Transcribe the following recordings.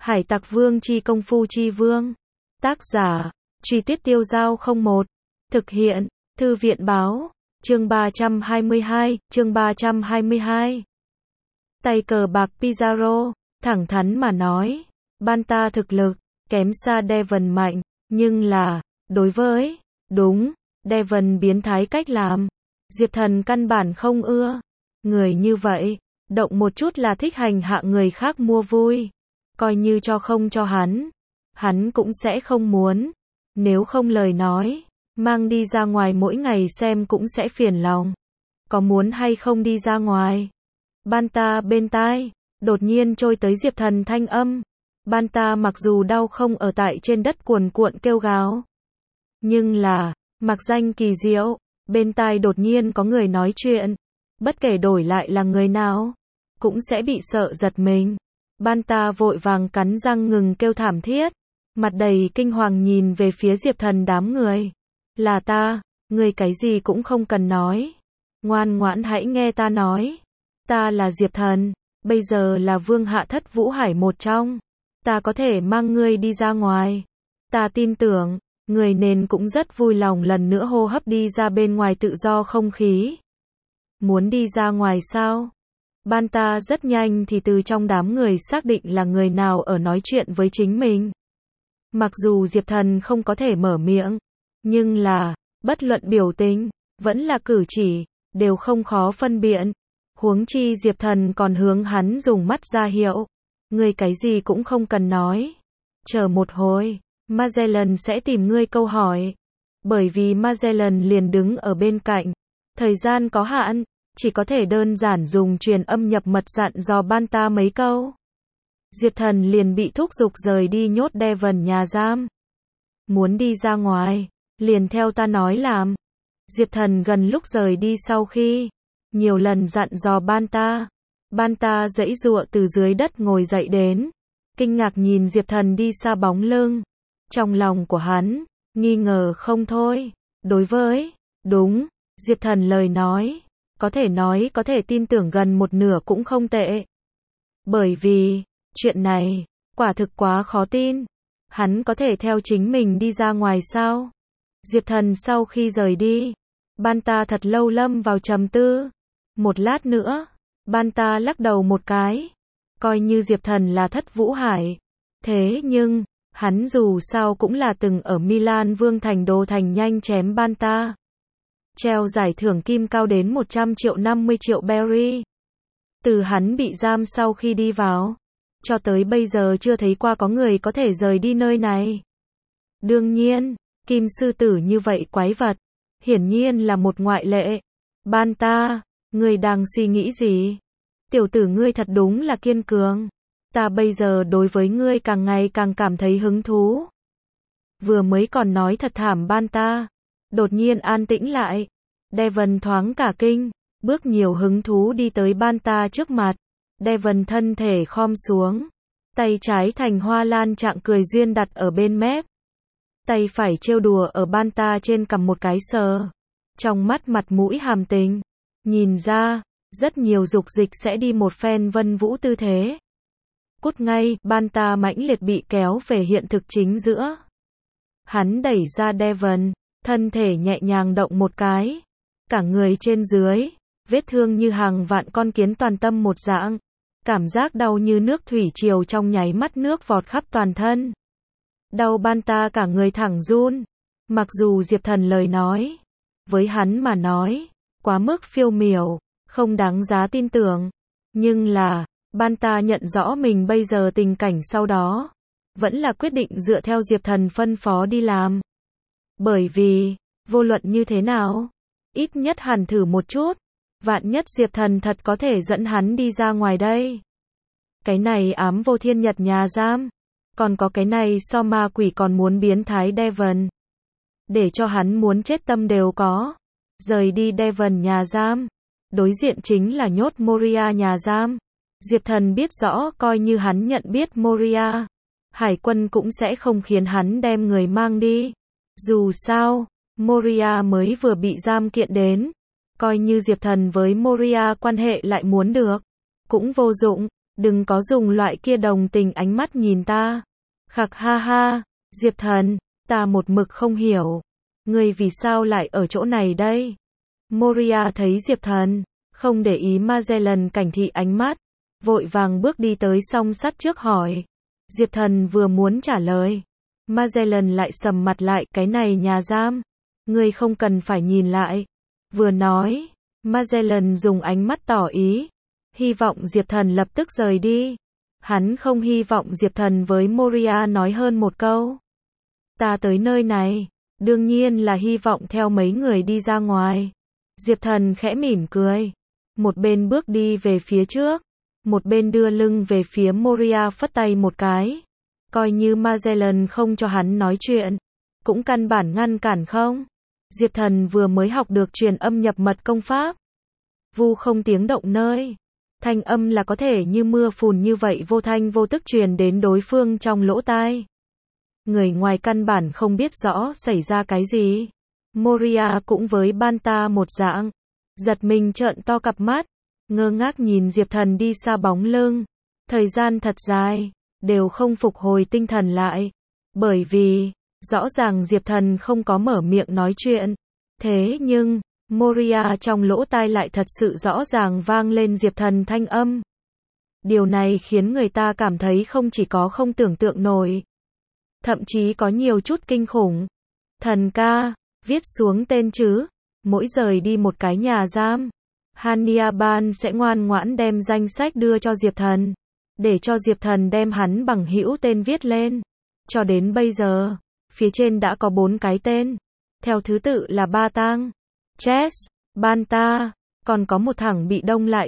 Hải Tặc Vương chi công phu chi vương. Tác giả, Truy Tuyết Tiêu Dao 01. Thực hiện, Thư viện báo, chương 322, chương 322. Tay cờ bạc Pizarro, thẳng thắn mà nói, Banta thực lực, kém xa Devon mạnh, nhưng là, đối với, đúng, Devon biến thái cách làm, Diệp Thần căn bản không ưa. Người như vậy, động một chút là thích hành hạ người khác mua vui. Coi như cho không cho hắn cũng sẽ không muốn. Nếu không lời nói, mang đi ra ngoài mỗi ngày xem cũng sẽ phiền lòng. Có muốn hay không đi ra ngoài? Banta bên tai, đột nhiên trôi tới Diệp Thần thanh âm. Banta mặc dù đau không ở tại trên đất cuồn cuộn kêu gào. Nhưng là, mặc danh kỳ diệu, bên tai đột nhiên có người nói chuyện. Bất kể đổi lại là người nào, cũng sẽ bị sợ giật mình. Banta vội vàng cắn răng ngừng kêu thảm thiết, mặt đầy kinh hoàng nhìn về phía Diệp Thần đám người. Là ta, người cái gì cũng không cần nói. Ngoan ngoãn hãy nghe ta nói. Ta là Diệp Thần, bây giờ là vương hạ thất vũ hải một trong. Ta có thể mang ngươi đi ra ngoài. Ta tin tưởng, người nên cũng rất vui lòng lần nữa hô hấp đi ra bên ngoài tự do không khí. Muốn đi ra ngoài sao? Banta rất nhanh thì từ trong đám người xác định là người nào ở nói chuyện với chính mình. Mặc dù Diệp Thần không có thể mở miệng, nhưng là, bất luận biểu tình, vẫn là cử chỉ, đều không khó phân biện. Huống chi Diệp Thần còn hướng hắn dùng mắt ra hiệu. Ngươi cái gì cũng không cần nói. Chờ một hồi, Magellan sẽ tìm ngươi câu hỏi. Bởi vì Magellan liền đứng ở bên cạnh. Thời gian có hạn, chỉ có thể đơn giản dùng truyền âm nhập mật dặn dò Banta mấy câu. Diệp Thần liền bị thúc giục rời đi nhốt Devon nhà giam. Muốn đi ra ngoài, liền theo ta nói làm. Diệp Thần gần lúc rời đi sau khi nhiều lần dặn dò Banta. Banta giãy giụa từ dưới đất ngồi dậy đến, kinh ngạc nhìn Diệp Thần đi xa bóng lưng. Trong lòng của hắn, nghi ngờ không thôi. Đối với, đúng, Diệp Thần lời nói, có thể tin tưởng gần một nửa cũng không tệ. Bởi vì, chuyện này, quả thực quá khó tin. Hắn có thể theo chính mình đi ra ngoài sao? Diệp Thần sau khi rời đi, Banta thật lâu lâm vào trầm tư. Một lát nữa, Banta lắc đầu một cái. Coi như Diệp Thần là thất vũ hải. Thế nhưng, hắn dù sao cũng là từng ở Milan Vương thành đô thành nhanh chém Banta. Treo giải thưởng kim cao đến 100 triệu 50 triệu berry. Từ hắn bị giam sau khi đi vào, cho tới bây giờ chưa thấy qua có người có thể rời đi nơi này. Đương nhiên, kim sư tử như vậy quái vật, hiển nhiên là một ngoại lệ. Banta, ngươi đang suy nghĩ gì? Tiểu tử ngươi thật đúng là kiên cường. Ta bây giờ đối với ngươi càng ngày càng cảm thấy hứng thú. Vừa mới còn nói thật thảm Banta, đột nhiên an tĩnh lại. Devon thoáng cả kinh, bước nhiều hứng thú đi tới Banta trước mặt. Devon thân thể khom xuống, tay trái thành hoa lan trạng cười duyên đặt ở bên mép. Tay phải trêu đùa ở Banta trên cằm một cái sờ. Trong mắt mặt mũi hàm tình, nhìn ra, rất nhiều dục dịch sẽ đi một phen vân vũ tư thế. Cút ngay, Banta mãnh liệt bị kéo về hiện thực chính giữa. Hắn đẩy ra Devon, thân thể nhẹ nhàng động một cái. Cả người trên dưới, vết thương như hàng vạn con kiến toàn tâm một dạng. Cảm giác đau như nước thủy triều trong nháy mắt nước vọt khắp toàn thân. Đau Banta cả người thẳng run. Mặc dù Diệp Thần lời nói, với hắn mà nói, quá mức phiêu miểu, không đáng giá tin tưởng. Nhưng là, Banta nhận rõ mình bây giờ tình cảnh sau đó, vẫn là quyết định dựa theo Diệp Thần phân phó đi làm. Bởi vì, vô luận như thế nào, ít nhất hẳn thử một chút. Vạn nhất Diệp Thần thật có thể dẫn hắn đi ra ngoài đây. Cái này ám vô thiên nhật nhà giam. Còn có cái này so ma quỷ còn muốn biến thái Devon. Để cho hắn muốn chết tâm đều có. Rời đi Devon nhà giam. Đối diện chính là nhốt Moria nhà giam. Diệp Thần biết rõ coi như hắn nhận biết Moria, hải quân cũng sẽ không khiến hắn đem người mang đi. Dù sao, Moria mới vừa bị giam kiện đến. Coi như Diệp Thần với Moria quan hệ lại muốn được, cũng vô dụng. Đừng có dùng loại kia đồng tình ánh mắt nhìn ta. Khặc ha ha, Diệp Thần, ta một mực không hiểu. Ngươi vì sao lại ở chỗ này đây? Moria thấy Diệp Thần, không để ý Magellan cảnh thị ánh mắt, vội vàng bước đi tới song sắt trước hỏi. Diệp Thần vừa muốn trả lời, Magellan lại sầm mặt lại, cái này nhà giam, ngươi không cần phải nhìn lại. Vừa nói, Magellan dùng ánh mắt tỏ ý, hy vọng Diệp Thần lập tức rời đi. Hắn không hy vọng Diệp Thần với Moria nói hơn một câu. Ta tới nơi này, đương nhiên là hy vọng theo mấy người đi ra ngoài. Diệp Thần khẽ mỉm cười, một bên bước đi về phía trước, một bên đưa lưng về phía Moria phất tay một cái. Coi như Magellan không cho hắn nói chuyện, cũng căn bản ngăn cản không. Diệp Thần vừa mới học được truyền âm nhập mật công pháp. Vu không tiếng động nơi. Thanh âm là có thể như mưa phùn như vậy vô thanh vô tức truyền đến đối phương trong lỗ tai. Người ngoài căn bản không biết rõ xảy ra cái gì. Moria cũng với Banta một dạng. Giật mình trợn to cặp mắt, ngơ ngác nhìn Diệp Thần đi xa bóng lưng. Thời gian thật dài, đều không phục hồi tinh thần lại. Bởi vì, rõ ràng Diệp Thần không có mở miệng nói chuyện. Thế nhưng, Moria trong lỗ tai lại thật sự rõ ràng vang lên Diệp Thần thanh âm. Điều này khiến người ta cảm thấy không chỉ có không tưởng tượng nổi, thậm chí có nhiều chút kinh khủng. Thần ca, viết xuống tên chứ, mỗi rời đi một cái nhà giam, Hannibal sẽ ngoan ngoãn đem danh sách đưa cho Diệp Thần, để cho Diệp Thần đem hắn bằng hữu tên viết lên. Cho đến bây giờ, phía trên đã có 4 cái tên, theo thứ tự là Ba Tang, Chess, Banta, còn có một thằng bị đông lại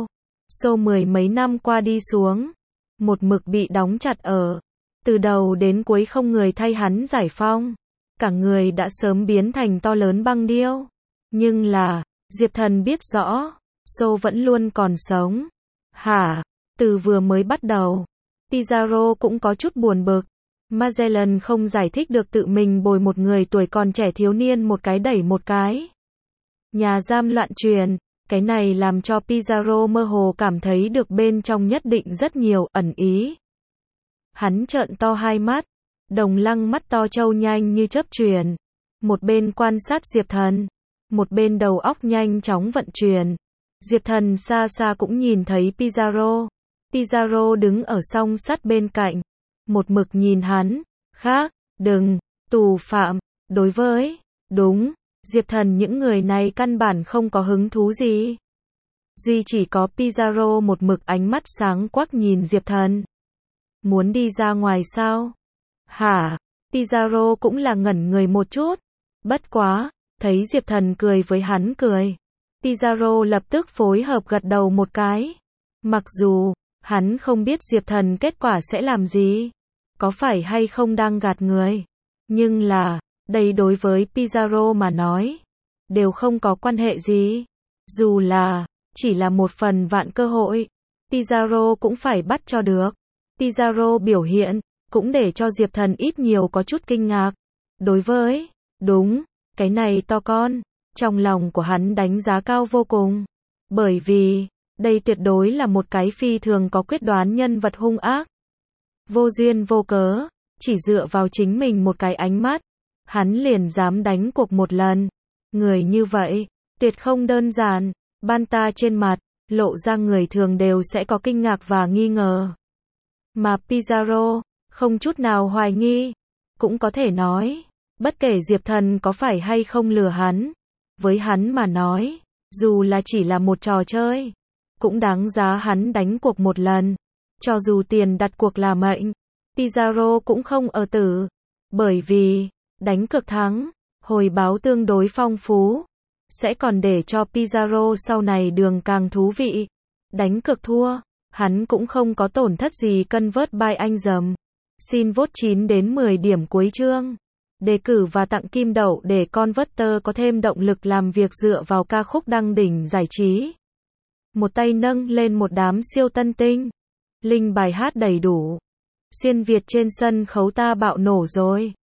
Xô 10 mấy năm qua đi xuống, một mực bị đóng chặt ở, từ đầu đến cuối không người thay hắn giải phong, cả người đã sớm biến thành to lớn băng điêu. Nhưng là, Diệp Thần biết rõ, Xô vẫn luôn còn sống. Hả? Từ vừa mới bắt đầu, Pizarro cũng có chút buồn bực. Magellan không giải thích được tự mình bồi một người tuổi còn trẻ thiếu niên một cái đẩy một cái. Nhà giam loạn truyền, cái này làm cho Pizarro mơ hồ cảm thấy được bên trong nhất định rất nhiều ẩn ý. Hắn trợn to hai mắt, đồng lăng mắt to trâu nhanh như chớp chuyển. Một bên quan sát Diệp Thần, một bên đầu óc nhanh chóng vận chuyển. Diệp Thần xa xa cũng nhìn thấy Pizarro. Pizarro đứng ở song sắt bên cạnh, một mực nhìn hắn. Khác, đừng, tù phạm, đối với, đúng, Diệp Thần những người này căn bản không có hứng thú gì. Duy chỉ có Pizarro một mực ánh mắt sáng quắc nhìn Diệp Thần. Muốn đi ra ngoài sao? Hả? Pizarro cũng là ngẩn người một chút. Bất quá, thấy Diệp Thần cười với hắn cười. Pizarro lập tức phối hợp gật đầu một cái. Mặc dù, hắn không biết Diệp Thần kết quả sẽ làm gì. Có phải hay không đang gạt người. Nhưng là, đây đối với Pizarro mà nói, đều không có quan hệ gì. Dù là, chỉ là một phần vạn cơ hội, Pizarro cũng phải bắt cho được. Pizarro biểu hiện, cũng để cho Diệp Thần ít nhiều có chút kinh ngạc. Đối với, đúng, cái này to con, trong lòng của hắn đánh giá cao vô cùng. Bởi vì, đây tuyệt đối là một cái phi thường có quyết đoán nhân vật hung ác. Vô duyên vô cớ, chỉ dựa vào chính mình một cái ánh mắt, hắn liền dám đánh cuộc một lần. Người như vậy, tuyệt không đơn giản. Banta trên mặt, lộ ra người thường đều sẽ có kinh ngạc và nghi ngờ. Mà Pizarro, không chút nào hoài nghi. Cũng có thể nói, bất kể Diệp Thần có phải hay không lừa hắn, với hắn mà nói, dù là chỉ là một trò chơi, cũng đáng giá hắn đánh cuộc một lần. Cho dù tiền đặt cuộc là mệnh, Pizarro cũng không ở tử. Bởi vì, đánh cược thắng, hồi báo tương đối phong phú, sẽ còn để cho Pizarro sau này đường càng thú vị. Đánh cược thua, hắn cũng không có tổn thất gì convert by anh dầm. Xin vote 9 đến 10 điểm cuối chương. Đề cử và tặng kim đậu để Converter có thêm động lực làm việc dựa vào ca khúc đăng đỉnh giải trí. Một tay nâng lên một đám siêu tân tinh. Link bài hát đầy đủ. Xuyên Việt trên sân khấu ta bạo nổ rồi.